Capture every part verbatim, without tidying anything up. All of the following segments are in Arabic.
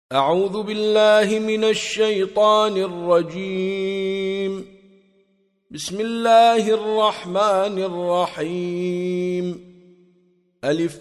أعوذ بالله من الشيطان الرجيم. بسم الله الرحمن الرحيم. ألف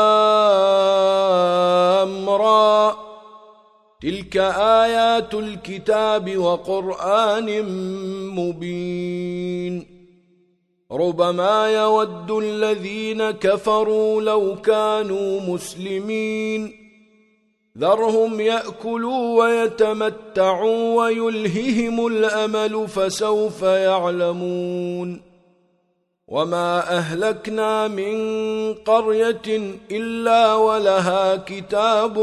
لام را، تلك آيات الكتاب وقرآن مبين. ربما يود الذين كفروا لو كانوا مسلمين، ذرهم يأكلوا ويتمتعوا ويلههم الأمل فسوف يعلمون. وما أهلكنا من قرية إلا ولها كتاب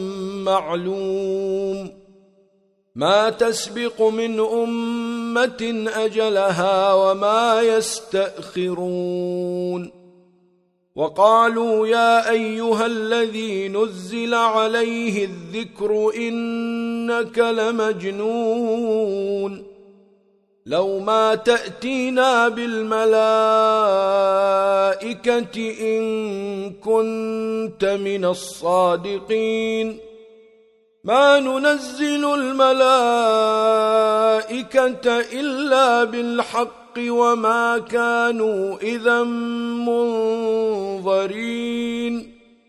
معلوم، ما تسبق من أمة أجلها وما يستأخرون. وقالوا يا أيها الذي نزل عليه الذكر إنك لمجنون، لو ما تأتينا بالملائكة إن كنت من الصادقين. ما ننزل الملائكة إلا بالحق وما كانوا إذا منظرين.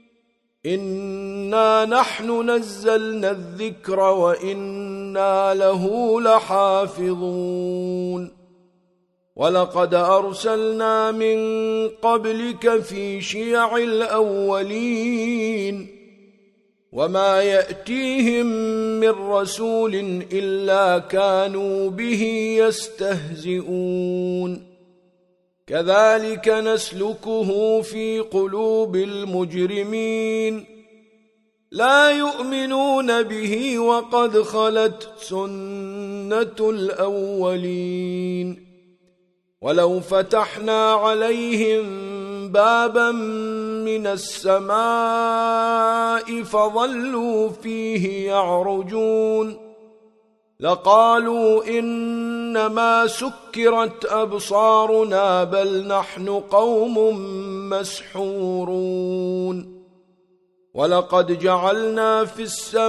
إنا نحن نزلنا الذكر وإنا له لحافظون. ولقد أرسلنا من قبلك في شيع الأولين، وما يأتيهم من رسول إلا كانوا به يستهزئون. كذلك نسلكه في قلوب المجرمين، لا يؤمنون به وقد خلت سنة الأولين. ولو فتحنا عليهم بابا من السماء فظلوا فيه يعرجون لقالوا إنما سكرت أبصارنا بل نحن قوم مسحورون. ولقد جعلنا في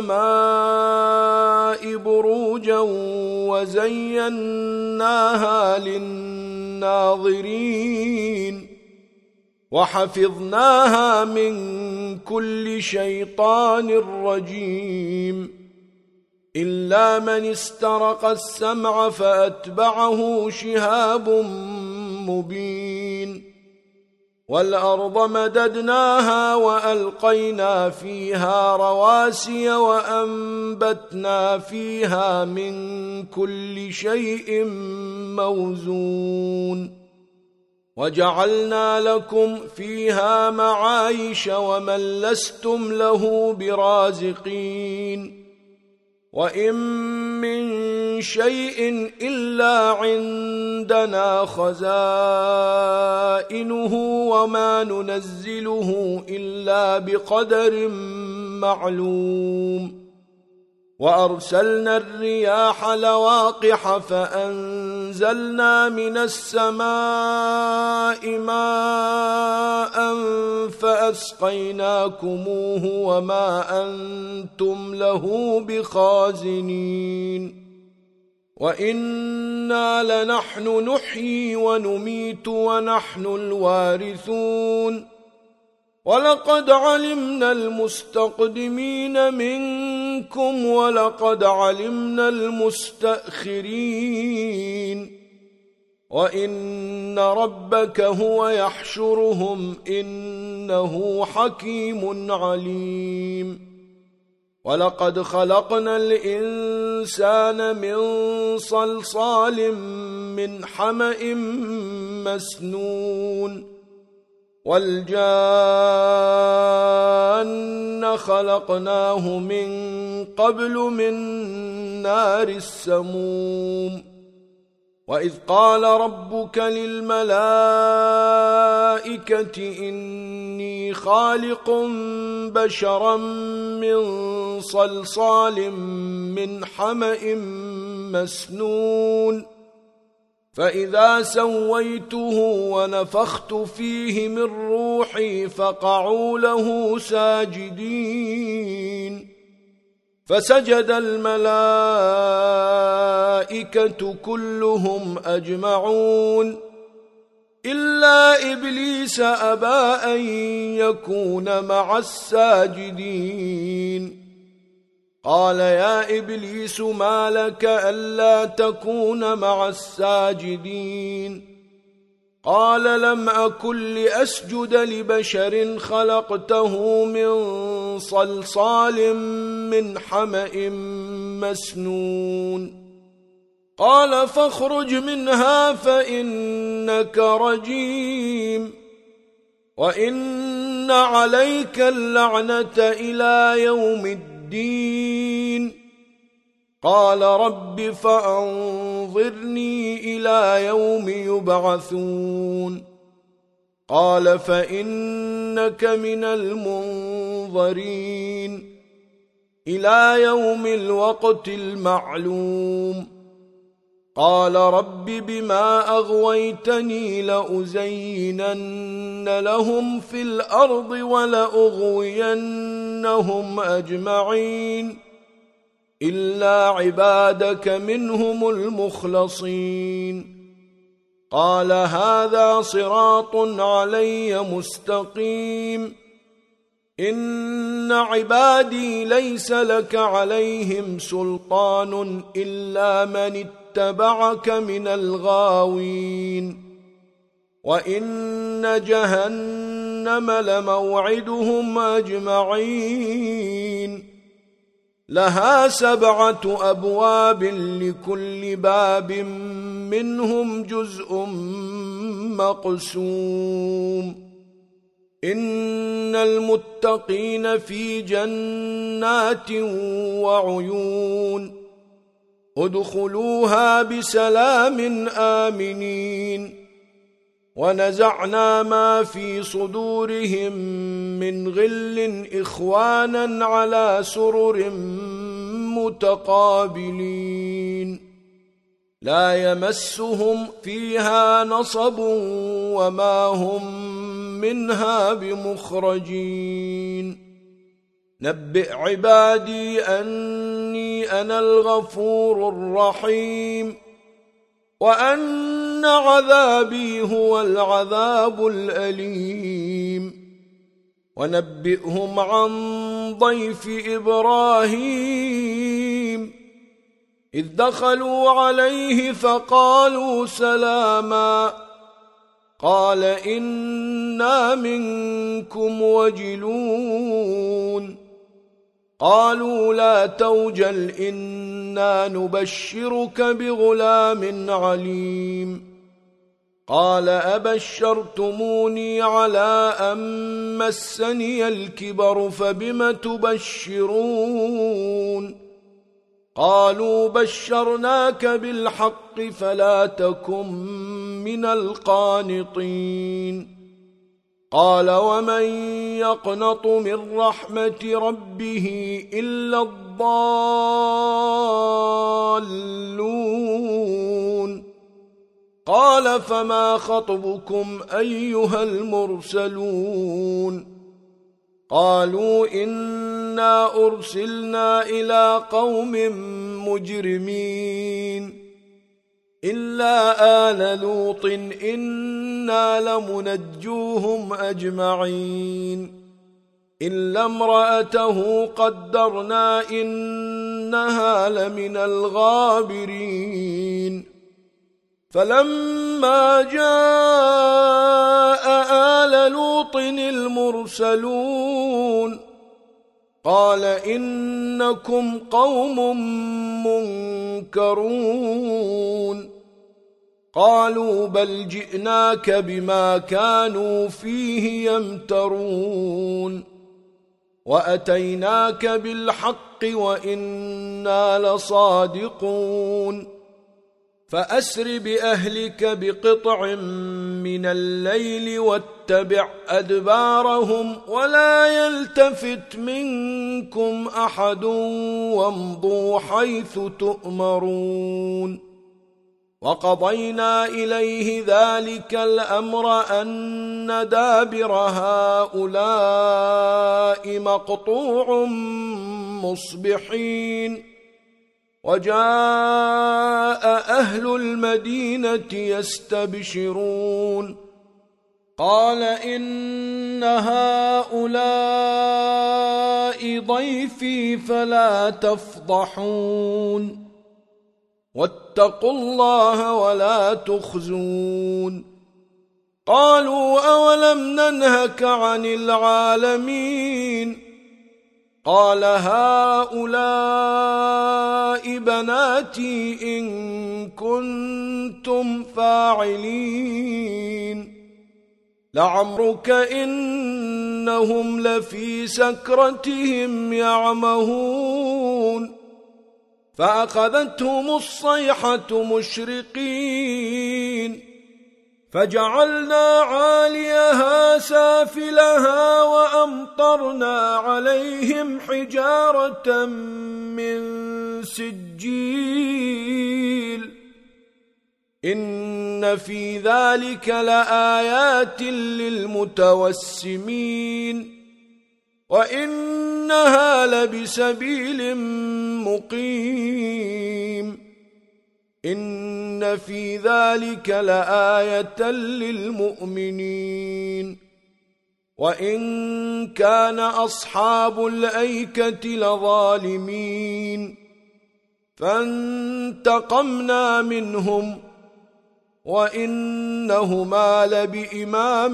السماء بروجا وزيناها للناظرين وحفظناها من كل شيطان رجيم. إلا من استرق السمع فأتبعه شهاب مبين. والأرض مددناها وألقينا فيها رواسي وأنبتنا فيها من كل شيء موزون. وجعلنا لكم فيها معايش ومن لستم له برازقين. وإن من شيء إلا عندنا خزائنه وما ننزله إلا بقدر معلوم. وأرسلنا الرياح لواقح فأنزلنا من السماء ماء فأسقيناكموه وما أنتم له بخازنين. وإنا لنحن نحيي ونميت ونحن الوارثون. ولقد علمنا المستقدمين منكم ولقد علمنا المستأخرين. وإن ربك هو يحشرهم إنه حكيم عليم. ولقد خلقنا الإنسان من صلصال من حمأ مسنون. والجان خلقناه من قبل من نار السموم. وإذ قال ربك للملائكة إني خالق بشرا من صلصال من حمأ مسنون. فإذا سويته ونفخت فيه من روحي فقعوا له ساجدين فسجد الملائكة كلهم أجمعون إلا إبليس أبى أن يكون مع الساجدين قال يا إبليس ما لك ألا تكون مع الساجدين قال لم أكن لأسجد لبشر خلقته من صلصال من حمأ مسنون قال فاخرج منها فإنك رجيم وإن عليك اللعنة إلى يوم الدين قال رب فأنظرني إلى يوم يبعثون قال فإنك من المنظرين إلى يوم الوقت المعلوم قال رب بما أغويتني لأزينن لهم في الأرض ولأغوينهم أجمعين إلا عبادك منهم المخلصين قال هذا صراط علي مستقيم إن عبادي ليس لك عليهم سلطان إلا من اتبعك من الغاوين وإن جهنم لموعدهم أجمعين لها سبعة أبواب لكل باب منهم جزء مقسوم إن المتقين في جنات وعيون ادخلوها بسلام آمنين ونزعنا ما في صدورهم من غل إخوانا على سرر متقابلين لا يمسهم فيها نصب وما هم منها بمخرجين نبئ عبادي أني أنا الغفور الرحيم وأن عذابي هو العذاب الأليم ونبئهم عن ضيف إبراهيم إذ دخلوا عليه فقالوا سلاما قال إنا منكم وجلون قالوا لا توجل إنا نبشرك بغلام عليم قال أبشرتموني على أن مسني الكبر فبم تبشرون قالوا بشرناك بالحق فلا تكن من القانطين قال ومن يقنط من رحمة ربه إلا الضالون قال فما خطبكم أيها المرسلون قالوا إنا أرسلنا إلى قوم مجرمين إلا آل لوط إنا لمنجوهم أجمعين إلا امرأته قدرنا إنها لمن الغابرين فلما جاء آل لوط المرسلون قال إنكم قوم منكرون قالوا بل جئناك بما كانوا فيه يمترون وأتيناك بالحق وإنا لصادقون فأسر بأهلك بقطع من الليل واتبع أدبارهم ولا يلتفت منكم أحد وامضوا حيث تؤمرون وقضينا إليه ذلك الأمر أن دابر هؤلاء مقطوع مصبحين وجاء أهل المدينة يستبشرون قال إن هؤلاء ضيفي فلا تفضحون واتقوا الله ولا تخزون قالوا أولم ننهك عن العالمين قال هؤلاء بناتي إن كنتم فاعلين لعمرك إنهم لفي سكرتهم يعمهون فأخذتهم الصيحة مشرقين فجعلنا عاليها سافلها وأمطرنا عليهم حجارة من سجيل إن في ذلك لآيات للمتوسمين وإنها لبسبيل مقيم إن في ذلك لآية للمؤمنين وإن كان أصحاب الأيكة لظالمين فانتقمنا منهم وإنهما لبإمام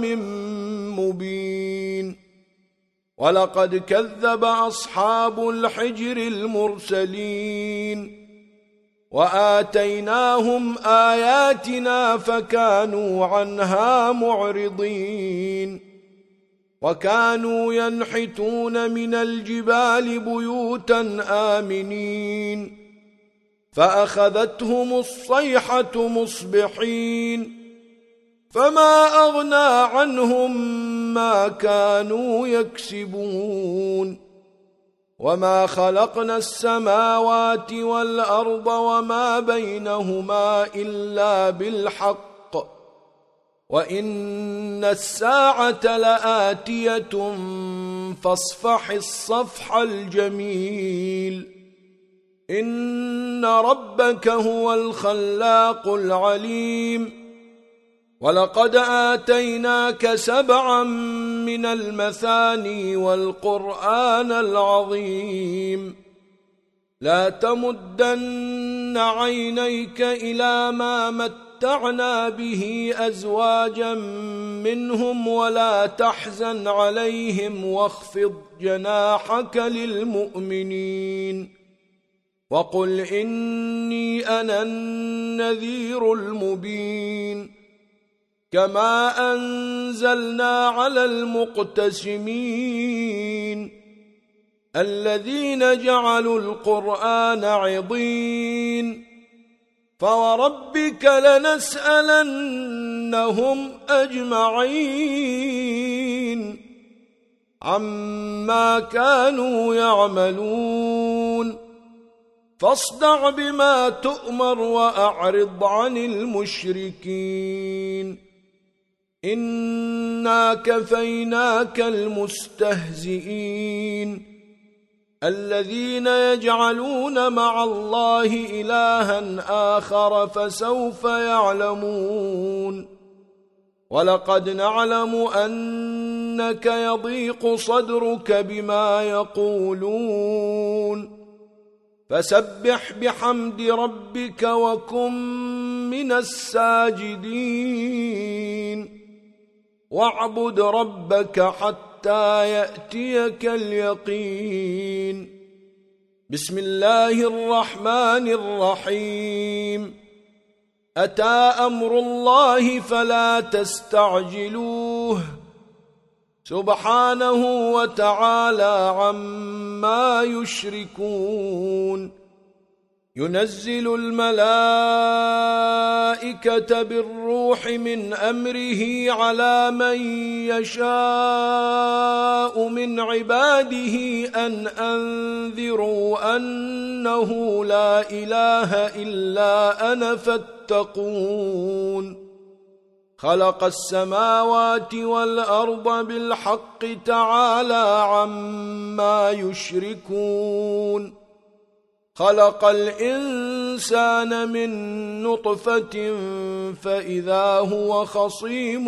مبين ولقد كذب أصحاب الحجر المرسلين وآتيناهم آياتنا فكانوا عنها معرضين وكانوا ينحتون من الجبال بيوتا آمنين فأخذتهم الصيحة مصبحين فما أغنى عنهم ما كانوا يكسبون وما خلقنا السماوات والأرض وما بينهما إلا بالحق وإن الساعة لآتية فاصفح الصفح الجميل إن ربك هو الخلاق العليم ولقد آتيناك سبعا من المثاني والقرآن العظيم لا تمدن عينيك إلى ما متعنا به أزواجا منهم ولا تحزن عليهم واخفض جناحك للمؤمنين وقل إني أنا النذير المبين كما أنزلنا على المقتسمين الذين جعلوا القرآن عضين فوربك لنسألنهم أجمعين عما كانوا يعملون فاصدع بما تؤمر وأعرض عن المشركين إنا كفيناك المستهزئين الذين يجعلون مع الله إلها آخر فسوف يعلمون ولقد نعلم أنك يضيق صدرك بما يقولون فسبح بحمد ربك وكن من الساجدين واعبد ربك حتى يأتيك اليقين بسم الله الرحمن الرحيم أتى أمر الله فلا تستعجلوه سبحانه وتعالى عما يشركون ينزل الملائكة بالروح من أمره على من يشاء من عباده أن أنذروا أنه لا إله إلا أنا فاتقون خلق السماوات والأرض بالحق تعالى عما يشركون خلق الإنسان من نطفة فإذا هو خصيم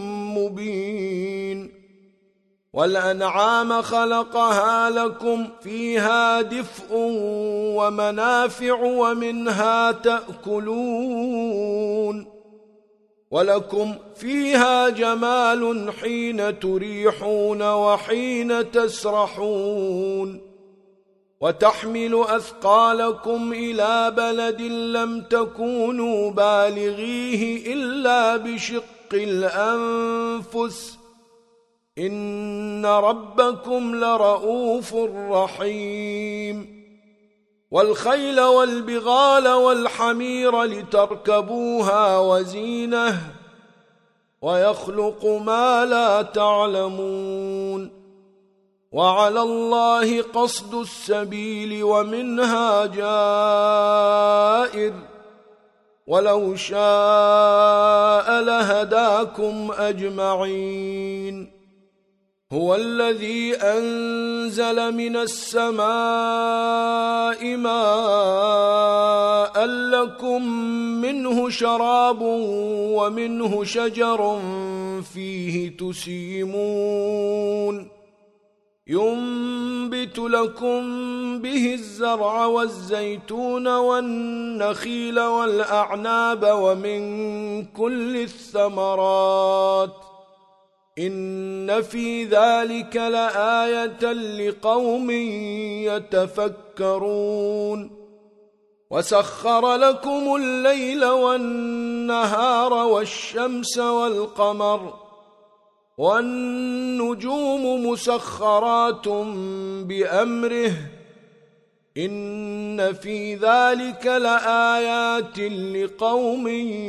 مبين والأنعام خلقها لكم فيها دفء ومنافع ومنها تأكلون ولكم فيها جمال حين تريحون وحين تسرحون وتحمل أثقالكم إلى بلد لم تكونوا بالغيه إلا بشق الأنفس إن ربكم لرؤوف رحيم والخيل والبغال والحمير لتركبوها وزينة ويخلق ما لا تعلمون وعلى الله قصد السبيل ومنها جائر ولو شاء لهداكم أجمعين هو الذي أنزل من السماء ماء لكم منه شراب ومنه شجر فيه تسيمون ينبت لكم به الزرع والزيتون والنخيل والأعناب ومن كل الثمرات إن في ذلك لآية لقوم يتفكرون وسخر لكم الليل والنهار والشمس والقمر والنجوم مسخرات بأمره إن في ذلك لآيات لقوم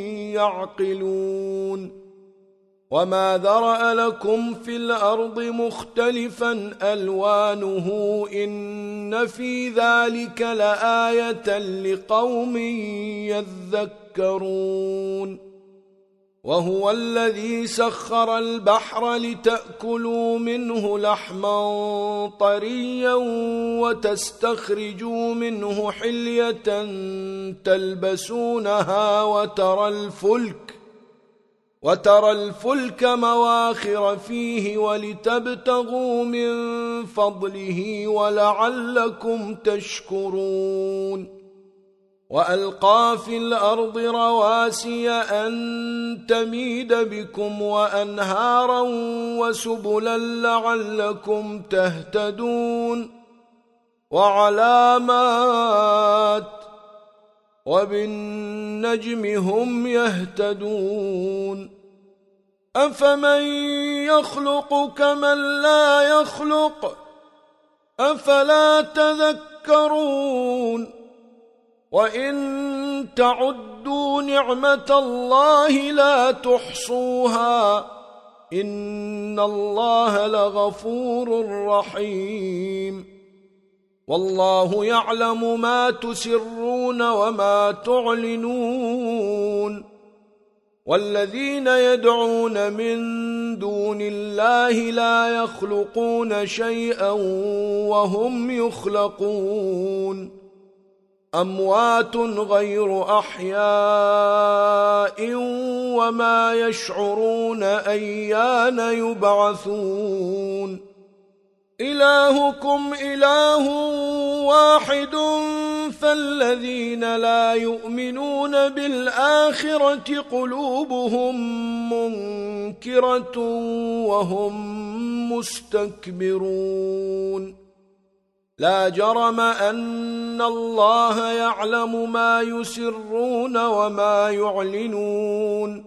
يعقلون وما ذرأ لكم في الأرض مختلفا ألوانه إن في ذلك لآية لقوم يذكرون وهو الذي سخر البحر لتأكلوا منه لحما طريا وتستخرجوا منه حلية تلبسونها وترى الفلك وترى الفلك مواخر فيه ولتبتغوا من فضله ولعلكم تشكرون وألقى في الأرض رواسي أن تميد بكم وأنهارا وسبلا لعلكم تهتدون وعلامات وبالنجم هم يهتدون أفمن يخلق كمن لا يخلق أفلا تذكرون وإن تعدوا نعمة الله لا تحصوها إن الله لغفور رحيم والله يعلم ما تسرون وما تعلنون والذين يدعون من دون الله لا يخلقون شيئا وهم يخلقون أموات غير أحياء وما يشعرون أيان يبعثون إلهكم إله واحد فالذين لا يؤمنون بالآخرة قلوبهم منكرة وهم مستكبرون لا جرم أن الله يعلم ما يسرون وما يعلنون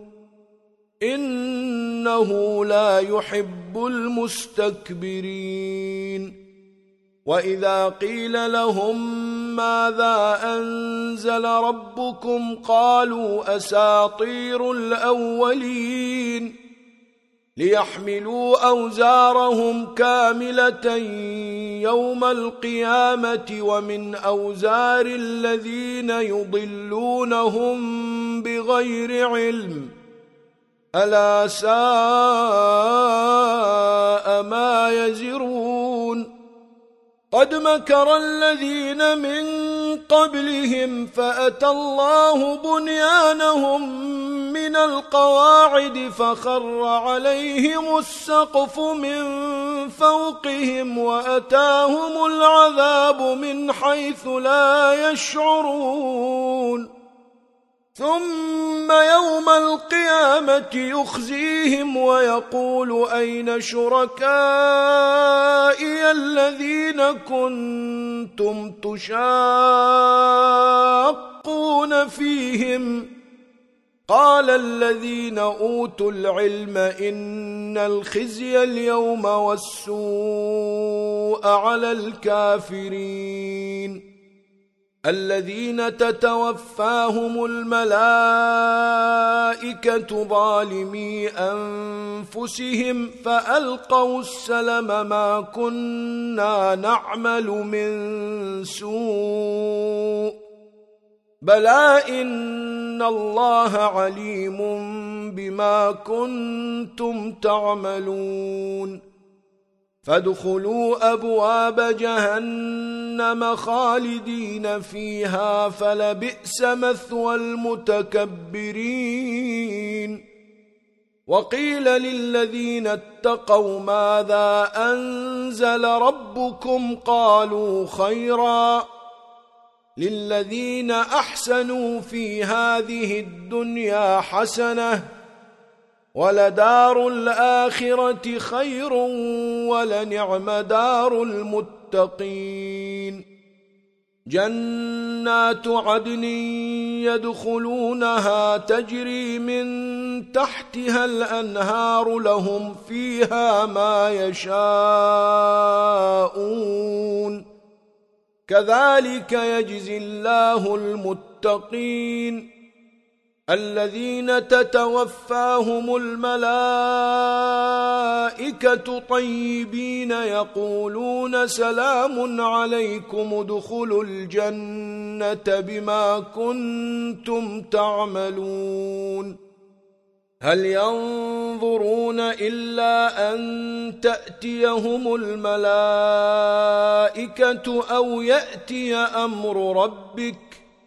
إنه لا يحب المستكبرين وإذا قيل لهم ماذا أنزل ربكم قالوا أساطير الأولين ليحملوا أوزارهم كاملة يوم القيامة ومن أوزار الذين يضلونهم بغير علم ألا ساء ما يزرون قد مكر الذين من قبلهم فأتى الله بنيانهم من القواعد فخر عليهم السقف من فوقهم وأتاهم العذاب من حيث لا يشعرون ثم يوم القيامة يخزيهم ويقول أين شركائي الذين كنتم تشاقون فيهم قال الذين أوتوا العلم إن الخزي اليوم والسوء على الكافرين الذين تتوفاهم الملائكة ظالمي أنفسهم فألقوا السلم ما كنا نعمل من سوء بلى إن الله عليم بما كنتم تعملون فادخلوا أبواب جهنم خالدين فيها فلبئس مثوى المتكبرين وقيل للذين اتقوا ماذا أنزل ربكم قالوا خيرا للذين أحسنوا في هذه الدنيا حسنة ولدار الآخرة خير ولنعم دار المتقين جنات عدن يدخلونها تجري من تحتها الأنهار لهم فيها ما يشاءون كذلك يجزي الله المتقين الذين تتوفاهم الملائكة طيبين يقولون سلام عليكم ادخلوا الجنة بما كنتم تعملون هل ينظرون إلا أن تأتيهم الملائكة أو يأتي أمر ربك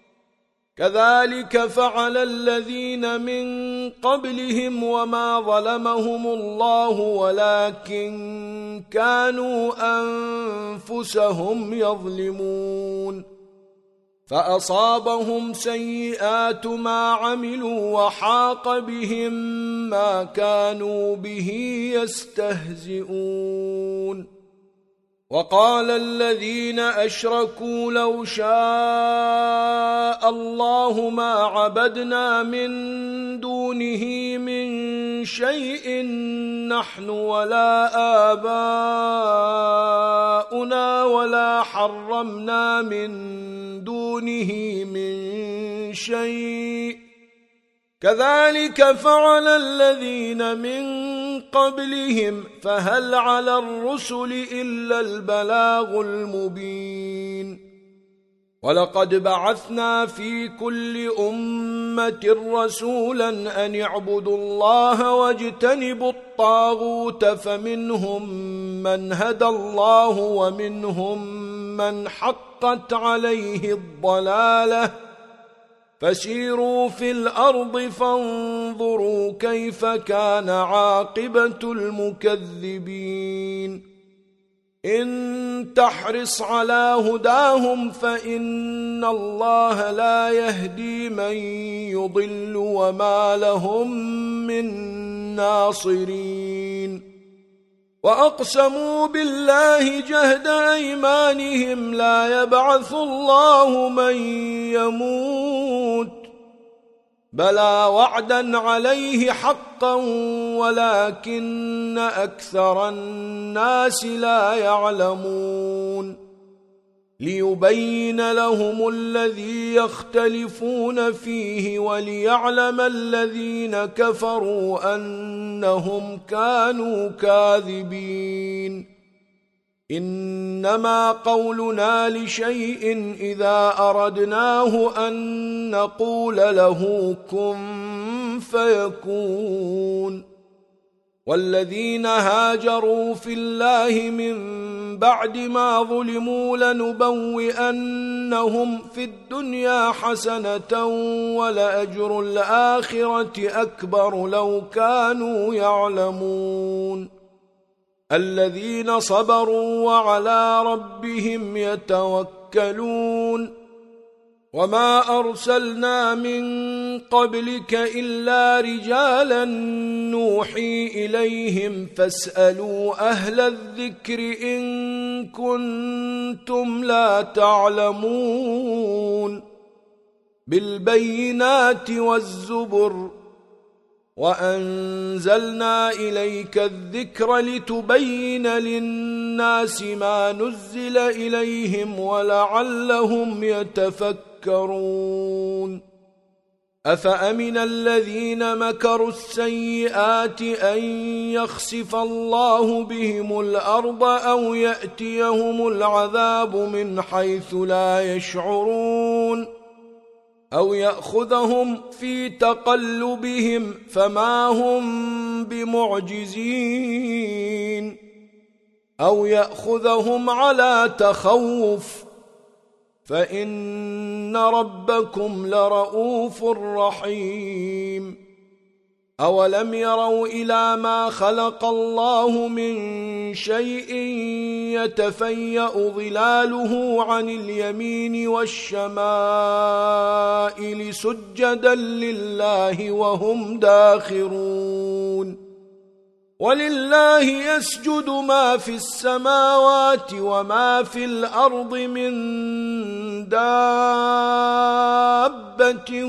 كذلك فعل الذين من قبلهم وما ظلمهم الله ولكن كانوا أنفسهم يظلمون فأصابهم سيئات ما عملوا وحاق بهم ما كانوا به يستهزئون وقال الذين أشركوا لو شاء الله ما عبدنا من دونه من شيء نحن ولا آباؤنا ولا حرمنا من دونه من شيء كذلك فعل الذين من قبلهم فهل على الرسل إلا البلاغ المبين ولقد بعثنا في كل أمة رسولا أن يعبدوا الله واجتنبوا الطاغوت فمنهم من هدى الله ومنهم من حقت عليه الضلالة فسيروا في الأرض فانظروا كيف كان عاقبة المكذبين إن تحرص على هداهم فإن الله لا يهدي من يضل وما لهم من ناصرين وأقسموا بالله جهد أيمانهم لا يبعث الله من يموت بلى وعدا عليه حقا ولكن أكثر الناس لا يعلمون ليبين لهم الذي يختلفون فيه وليعلم الذين كفروا أنهم كانوا كاذبين إنما قولنا لشيء إذا أردناه أن نقول له كن فيكون والذين هاجروا في الله من بعد ما ظلموا لنبوئنهم في الدنيا حسنة ولأجر الآخرة أكبر لو كانوا يعلمون الذين صبروا وعلى ربهم يتوكلون وما أرسلنا من قبلك إلا رجالا نوحي إليهم فاسألوا أهل الذكر إن كنتم لا تعلمون بالبينات والزبر وأنزلنا إليك الذكر لتبين للناس ما نزل إليهم ولعلهم يتفكرون أفأمن الذين مكروا السيئات أن يخسف الله بهم الأرض أو يأتيهم العذاب من حيث لا يشعرون أو يأخذهم في تقلبهم فما هم بمعجزين أو يأخذهم على تخوف فإن ربكم لرؤوف رحيم أولم يروا إلى ما خلق الله من شيء يتفيأ ظلاله عن اليمين والشمائل سجدا لله وهم داخرون ولله يسجد ما في السماوات وما في الأرض من دابة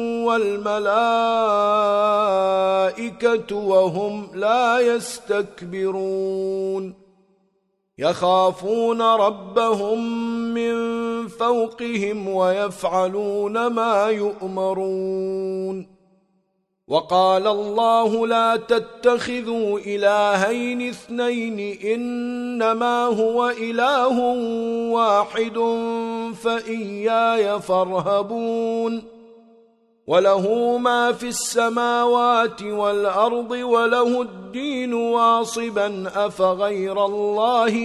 والملائكة وهم لا يستكبرون يخافون ربهم من فوقهم ويفعلون ما يؤمرون وقال الله لا تتخذوا إلهين اثنين إنما هو إله واحد فإياي فارهبون وله ما في السماوات والأرض وله الدين واصبا أفغير الله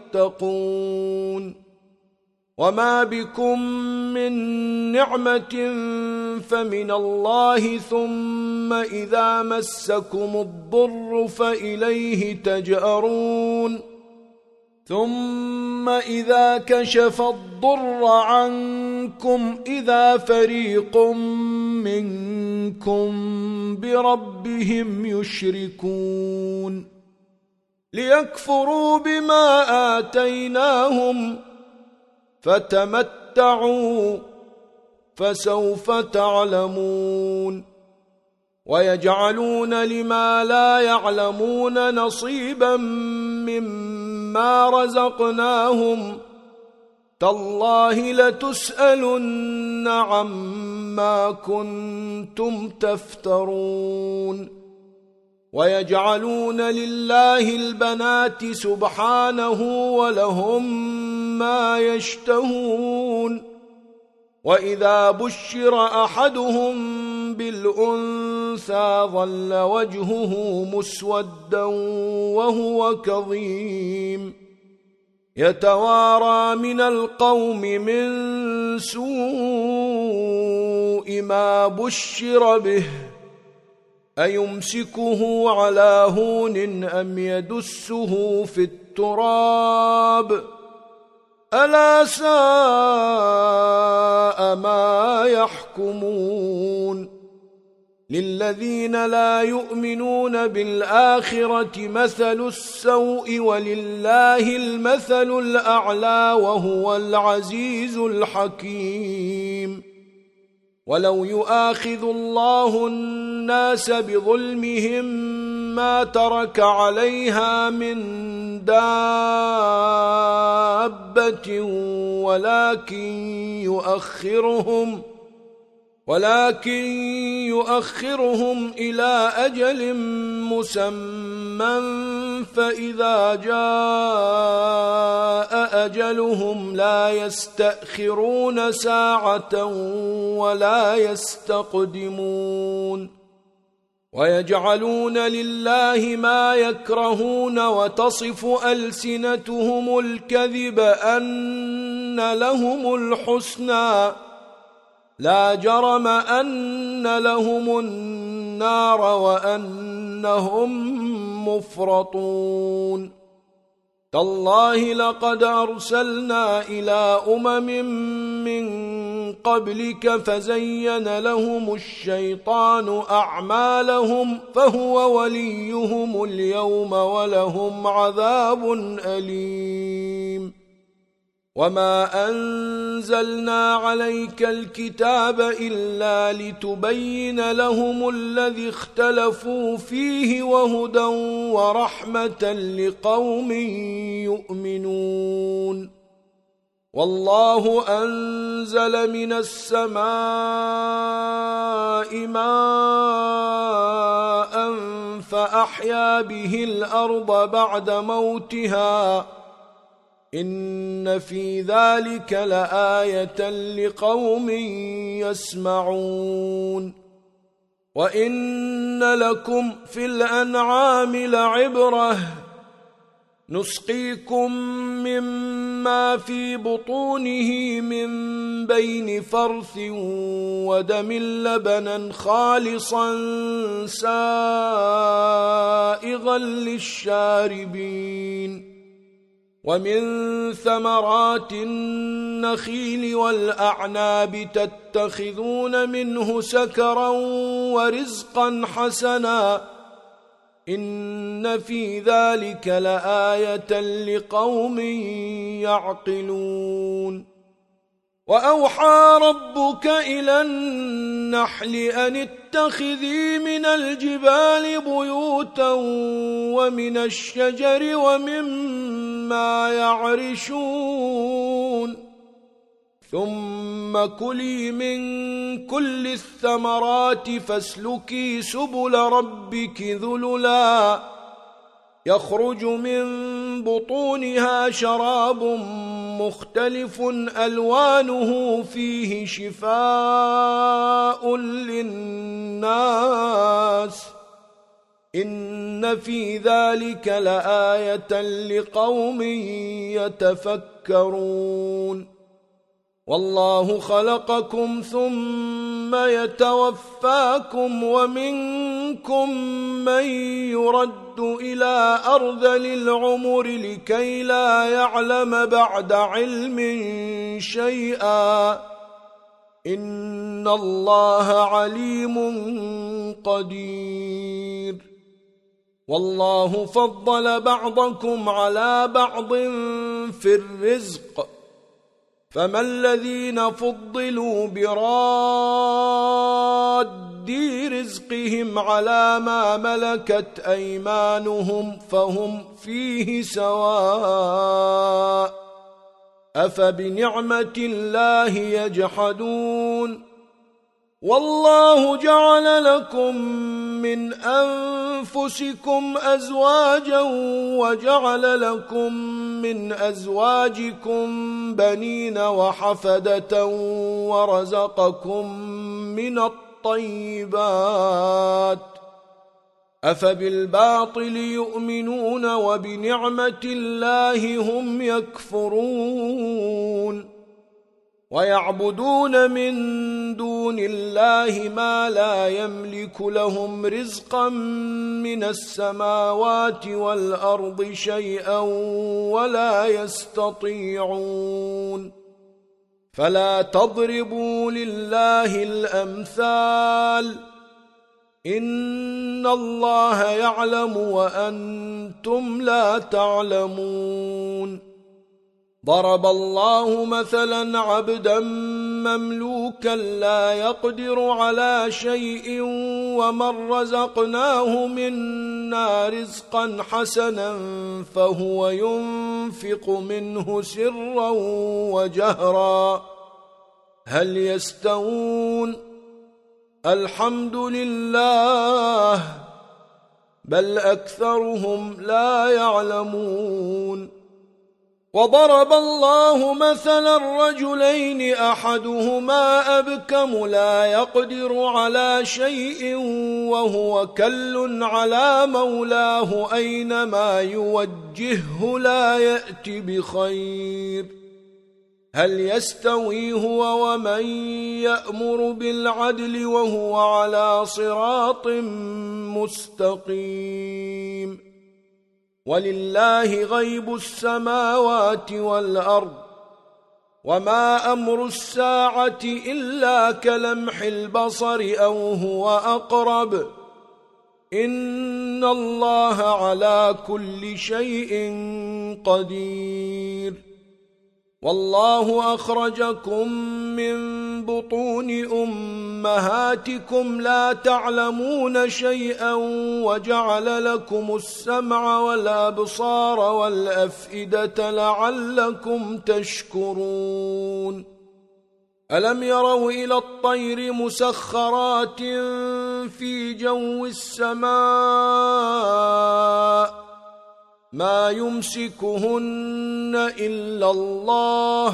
تتقون وما بكم من نعمة فمن الله ثم إذا مسكم الضر فإليه تجأرون ثم إذا كشف الضر عنكم إذا فريق منكم بربهم يشركون ليكفروا بما آتيناهم فتمتعوا فسوف تعلمون ويجعلون لما لا يعلمون نصيبا مما رزقناهم تالله لتسألن عما كنتم تفترون ويجعلون لله البنات سبحانه ولهم ما يشتهون وإذا بشر أحدهم بالأنثى ظل وجهه مسودا وهو كظيم يتوارى من القوم من سوء ما بشر به أيمسكه على هون أم يدسه في التراب ألا ساء ما يحكمون للذين لا يؤمنون بالآخرة مثل السوء ولله المثل الأعلى وهو العزيز الحكيم ولو يؤاخذ الله الناس بظلمهم ما ترك عليها من دابة ولكن يؤخرهم ولكن يؤخرهم إلى أجل مسمى فإذا جاء أجلهم لا يستأخرون ساعة ولا يستقدمون ويجعلون لله ما يكرهون وتصف ألسنتهم الكذب أن لهم الحسنى لا جرم أن لهم النار وأنهم مفرطون تالله لقد أرسلنا إلى أمم من قبلك فزين لهم الشيطان أعمالهم فهو وليهم اليوم ولهم عذاب أليم وما أنزلنا عليك الكتاب إلا لتبين لهم الذي اختلفوا فيه وهدى ورحمة لقوم يؤمنون والله أنزل من السماء ماء فأحيا به الأرض بعد موتها إن في ذلك لآية لقوم يسمعون وإن لكم في الأنعام لعبرة نسقيكم مما في بطونه من بين فرث ودم لبنا خالصا سائغا للشاربين ومن ثمرات النخيل والأعناب تتخذون منه سكرا ورزقا حسنا إن في ذلك لآية لقوم يعقلون وأوحى ربك إلى النحل أن اتخذي من الجبال بيوتا ومن الشجر ومما يعرشون ثم كلي من كل الثمرات فاسلكي سبل ربك ذللا يخرج من بطونها شراب مختلف ألوانه فيه شفاء للناس إن في ذلك لآية لقوم يتفكرون والله خلقكم ثم يتوفاكم ومنكم من يرد إلى أرذل العمر لكي لا يعلم بعد علم شيئا إن الله عليم قدير والله فضل بعضكم على بعض في الرزق فما الذين فضلوا براد رزقهم على ما ملكت أيمانهم فهم فيه سواء أفبنعمة الله يجحدون والله جعل لكم من أنفسكم أزواجا وجعل لكم من أزواجكم بنين وحفدة ورزقكم من الطيبات أفبالباطل يؤمنون وبنعمة الله هم يكفرون ويعبدون من دون الله ما لا يملك لهم رزقا من السماوات والأرض شيئا ولا يستطيعون فلا تضربوا لله الأمثال إن الله يعلم وأنتم لا تعلمون ضرب الله مثلا عبدا مملوكا لا يقدر على شيء ومن رزقناه منا رزقا حسنا فهو ينفق منه سرا وجهرا هل يستوون؟ الحمد لله بل أكثرهم لا يعلمون. وضرب الله مثلا الرجلين أحدهما أبكم لا يقدر على شيء وهو كل على مولاه أينما يوجهه لا يأتي بخير هل يستوي هو ومن يأمر بالعدل وهو على صراط مستقيم؟ ولله غيب السماوات والأرض وما أمر الساعة إلا كلمح البصر أو هو أقرب إن الله على كل شيء قدير. والله أخرجكم من بطون أمهاتكم لا تعلمون شيئا وجعل لكم السمع والأبصار والأفئدة لعلكم تشكرون. ألم يروا إلى الطير مسخرات في جو السماء ما يمسكهن إلا الله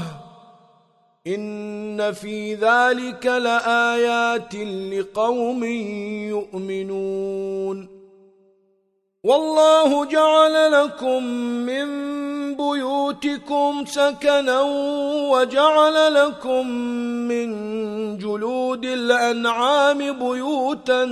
إن في ذلك لآيات لقوم يؤمنون. والله جعل لكم من بيوتكم سكنا وجعل لكم من جلود الأنعام بيوتا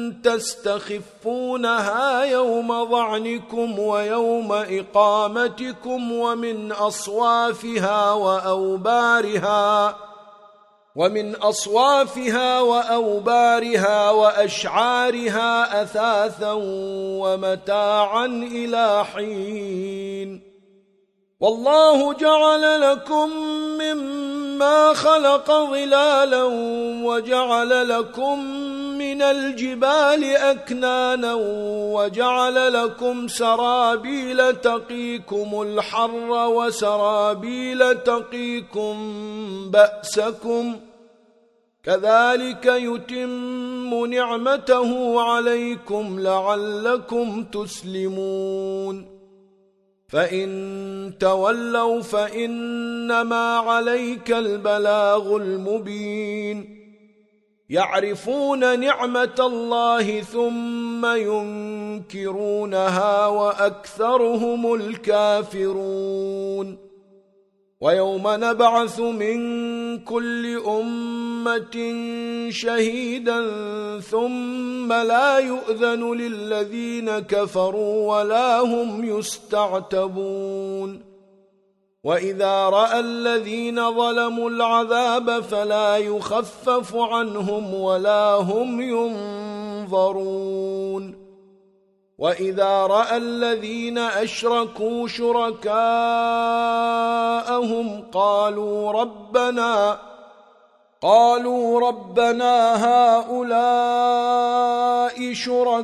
تستخفونها يوم ظعنكم ويوم إقامتكم ومن أصوافها وأوبارها ومن أصوافها وأوبارها وأشعارها أثاثا ومتاعا إلى حين. والله جعل لكم مما خلق ظلالا وجعل لكم من الجبال أكنانا وجعل لكم سرابيل تقيكم الحر وسرابيل تقيكم بأسكم كذلك يتم نعمته عليكم لعلكم تسلمون. فإن تولوا فإنما عليك البلاغ المبين. يعرفون نعمة الله ثم ينكرونها وأكثرهم الكافرون. ويوم نبعث من كل أمة شهيدا ظُمَّ لَا يُؤْذَنُ لِلَّذِينَ كَفَرُوا وَلَا هُمْ يُسْتَعْتَبُونَ وَإِذَا رَأَى الَّذِينَ ظَلَمُوا الْعَذَابَ فَلَا يُخَفَّفُ عَنْهُمْ وَلَا هُمْ يُنظَرُونَ وَإِذَا رَأَى الَّذِينَ أَشْرَكُوا شُرَكَاءَهُمْ قَالُوا رَبَّنَا قالوا ربنا هؤلاء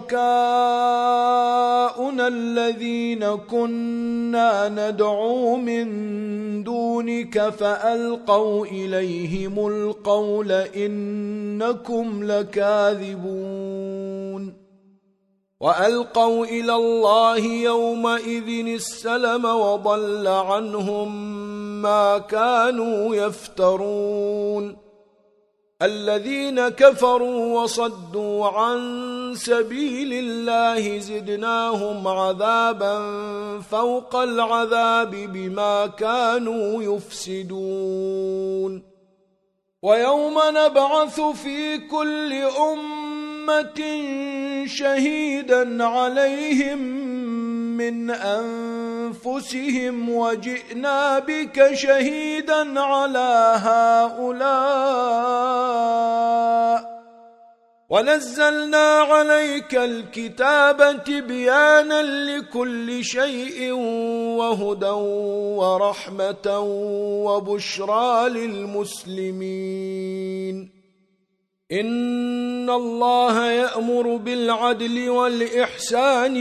شركاؤنا الذين كنا ندعو من دونك فألقوا إليهم القول إنكم لكاذبون وألقوا إلى الله يومئذ السلم وضل عنهم ما كانوا يفترون الذين كفروا وصدوا عن سبيل الله زدناهم عذابا فوق العذاب بما كانوا يفسدون ويوم نبعث في كل أمة شهيدا عليهم من أنفسهم وجئنا بك شهيدا على هؤلاء ونزلنا عليك الكتاب تبيانا لكل شيء وهدى ورحمة وبشرى للمسلمين. إن الله يأمر بالعدل والإحسان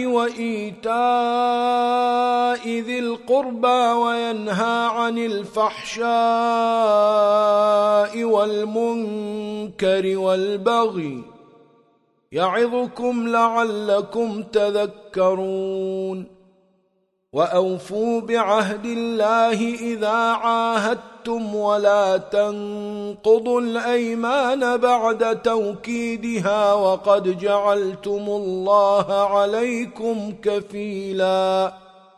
وإيتاء ذي القربى وينهى عن الفحشاء والمنكر والبغي يعظكم لعلكم تذكرون. وأوفوا بعهد الله إذا عاهدتم ولا تنقضوا الأيمان بعد توكيدها وقد جعلتم الله عليكم كفيلا.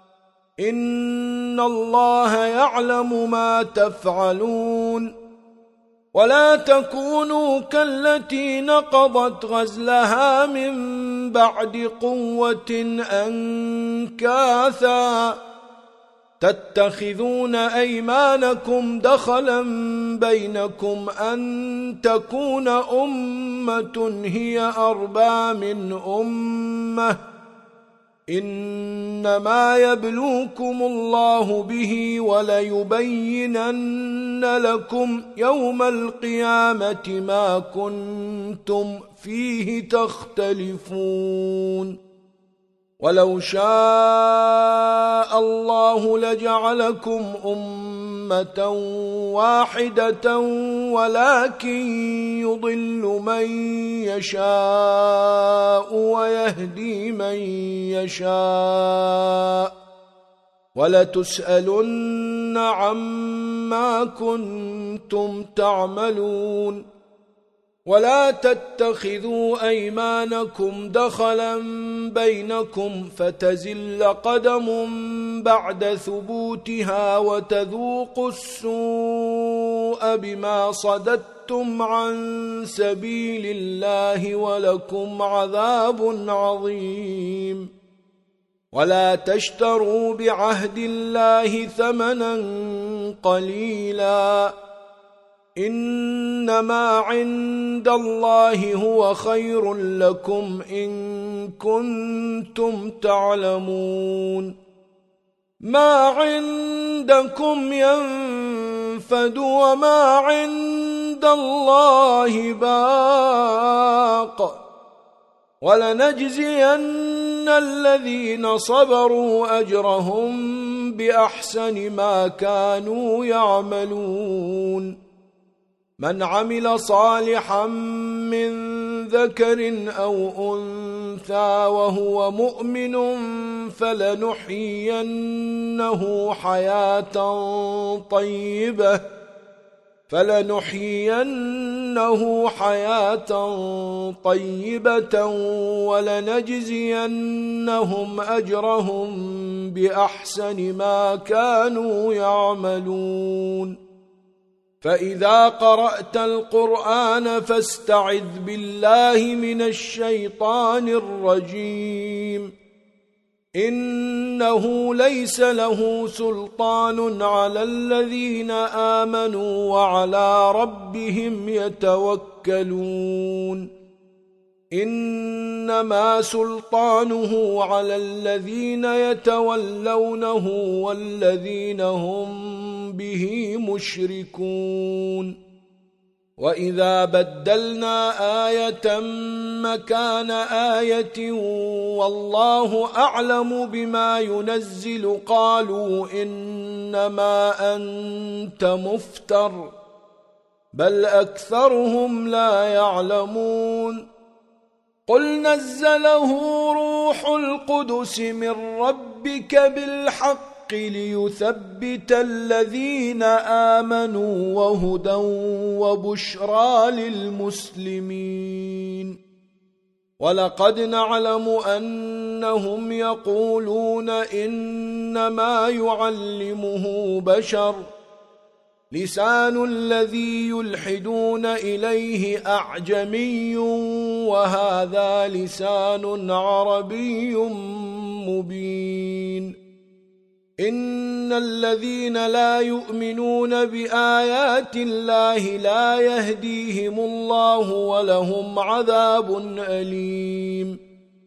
إن الله يعلم ما تفعلون. ولا تكونوا كالتي نقضت غزلها من بعد قوة أنكاثا تتخذون أيمانكم دخلا بينكم أن تكون أمة هي أربى من أمة إنما يبلوكم الله به وليبينن لكم يوم القيامة ما كنتم فيه تختلفون. ولو شاء الله لجعلكم أمة واحدة ولكن يضل من يشاء ويهدي من يشاء ولتسألن عما كنتم تعملون. ولا تتخذوا أيمانكم دخلا بينكم فتزل قدم بعد ثبوتها وتذوقوا السوء بما صددتم عن سبيل الله ولكم عذاب عظيم. ولا تشتروا بعهد الله ثمنا قليلا إنما عند الله هو خير لكم إن كنتم تعلمون. ما عندكم ينفد وما عند الله باق ولنجزين الذين صبروا أجرهم بأحسن ما كانوا يعملون. من عمل صالحا من ذكر أو أنثى وهو مؤمن فلنحيينه حياة طيبة فلنحيينه حياة طيبة ولنجزينهم أجرهم بأحسن ما كانوا يعملون. فإذا قرأت القرآن فاستعذ بالله من الشيطان الرجيم إنه ليس له سلطان على الذين آمنوا وعلى ربهم يتوكلون. إنما سلطانه على الذين يتولونه والذين هم به مشركون. وإذا بدلنا آية مكان آية والله أعلم بما ينزل قالوا إنما أنت مفتر بل أكثرهم لا يعلمون. قل نزله روح القدس من ربك بالحق ليثبت الذين آمنوا وهدى وبشرى للمسلمين. ولقد نعلم أنهم يقولون إنما يعلمه بشر لسان الذي يلحدون إليه أعجمي وهذا لسان عربي مبين. إن الذين لا يؤمنون بآيات الله لا يهديهم الله ولهم عذاب أليم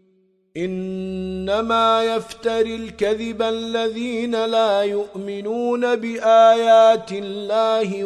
إنما يفتري الكذب الذين لا يؤمنون بآيات الله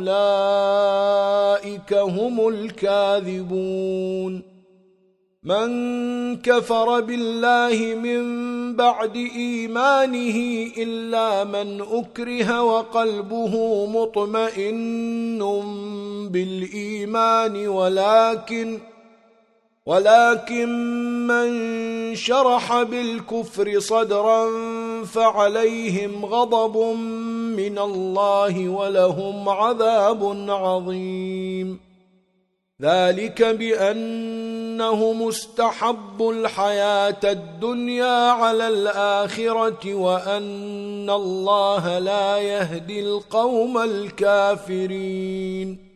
وأولئك هم الكاذبون من كفر بالله من بعد إيمانه إلا من أكره وقلبه مطمئن بالإيمان ولكن ولكن من شرح بالكفر صدرا فعليهم غضب من الله ولهم عذاب عظيم ذلك بأنهم استحبوا الحياة الدنيا على الآخرة وأن الله لا يهدي القوم الكافرين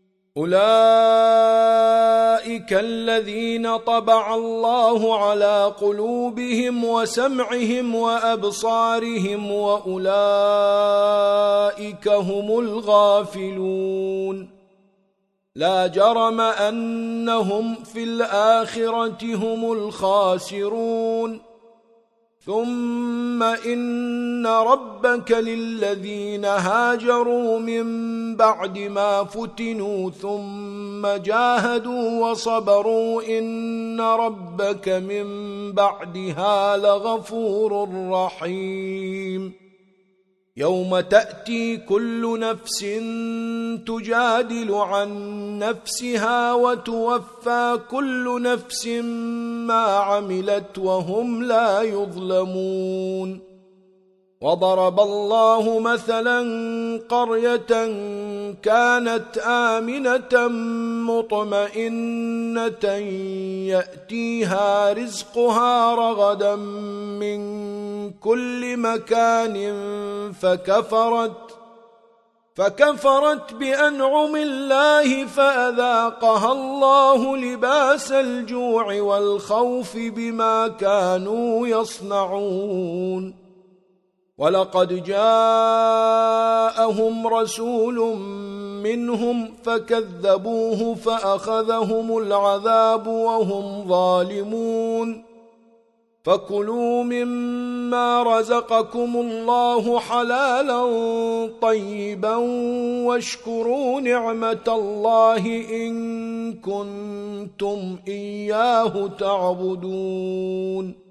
أولئك الذين طبع الله على قلوبهم وسمعهم وأبصارهم وأولئك هم الغافلون لا جرم أنهم في الآخرة هم الخاسرون ثم إن ربك للذين هاجروا من بعد ما فتنوا ثم جاهدوا وصبروا إن ربك من بعدها لغفور رحيم يوم تأتي كل نفس تجادل عن نفسها وتوفى كل نفس ما عملت وهم لا يظلمون وضرب الله مثلا قرية كانت آمنة مطمئنة يأتيها رزقها رغدا من كل مكان فكفرت فكفرت بأنعم الله فأذاقها الله لباس الجوع والخوف بما كانوا يصنعون ولقد جاءهم رسول منهم فكذبوه فأخذهم العذاب وهم ظالمون فكلوا مما رزقكم الله حلالا طيبا واشكروا نعمة الله إن كنتم إياه تعبدون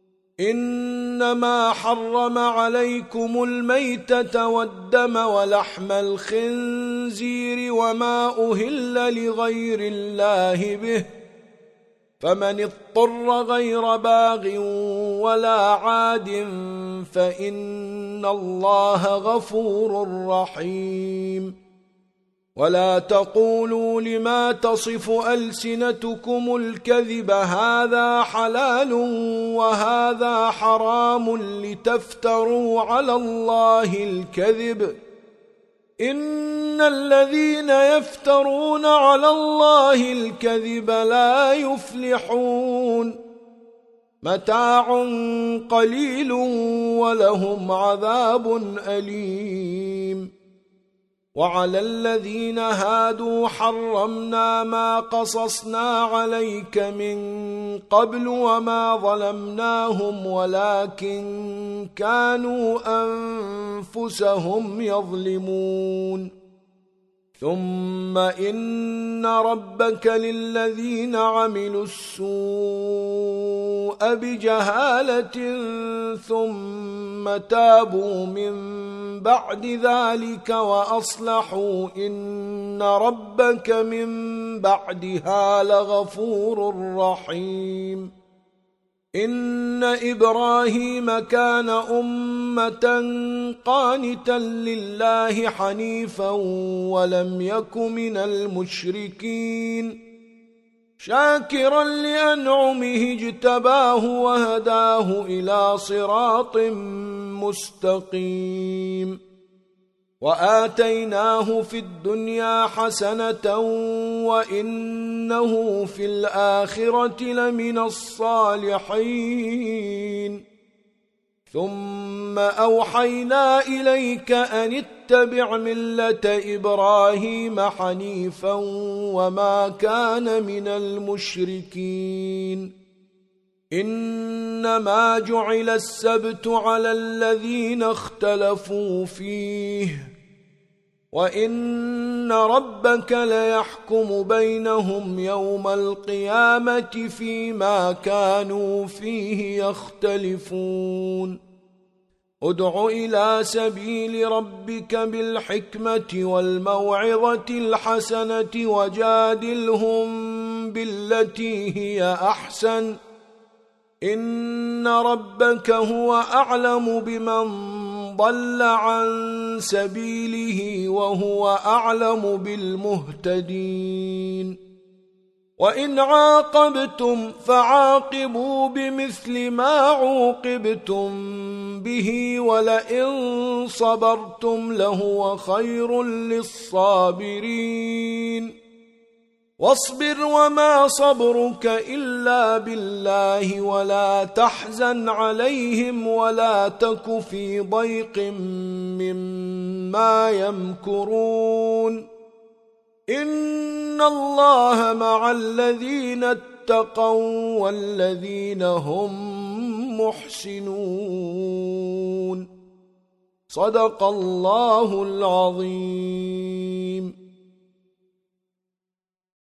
إنما حرم عليكم الميتة والدم ولحم الخنزير وما أهل لغير الله به فمن اضطر غير باغ ولا عاد فإن الله غفور رحيم ولا تقولوا لما تصف ألسنتكم الكذب هذا حلال وهذا حرام لتفتروا على الله الكذب إن الذين يفترون على الله الكذب لا يفلحون متاع قليل ولهم عذاب أليم وعلى الذين هادوا حرمنا ما قصصنا عليك من قبل وما ظلمناهم ولكن كانوا أنفسهم يظلمون ثم إن ربك للذين عملوا السوء بجهالة ثم تابوا من بعد ذلك وأصلحوا إن ربك من بعدها لغفور رحيم إن إبراهيم كان أمة قانتا لله حنيفا ولم يك من المشركين شاكرا لأنعمه اجتباه وهداه إلى صراط مستقيم وآتيناه في الدنيا حسنة وإنه في الآخرة لمن الصالحين ثم أوحينا إليك أن اتبع ملة إبراهيم حنيفا وما كان من المشركين إنما جعل السبت على الذين اختلفوا فيه وإن ربك ليحكم بينهم يوم القيامة فيما كانوا فيه يختلفون ادع إلى سبيل ربك بالحكمة والموعظة الحسنة وجادلهم بالتي هي أحسن إن ربك هو أعلم بمن ضل عن سبيله وهو أعلم بالمهتدين وإن عاقبتم فعاقبوا بمثل ما عوقبتم به ولئن صبرتم لهو خير للصابرين واصبر وما صبرك إلا بالله ولا تحزن عليهم ولا تك في ضيق مما يمكرون إن الله مع الذين اتقوا والذين هم محسنون صدق الله العظيم.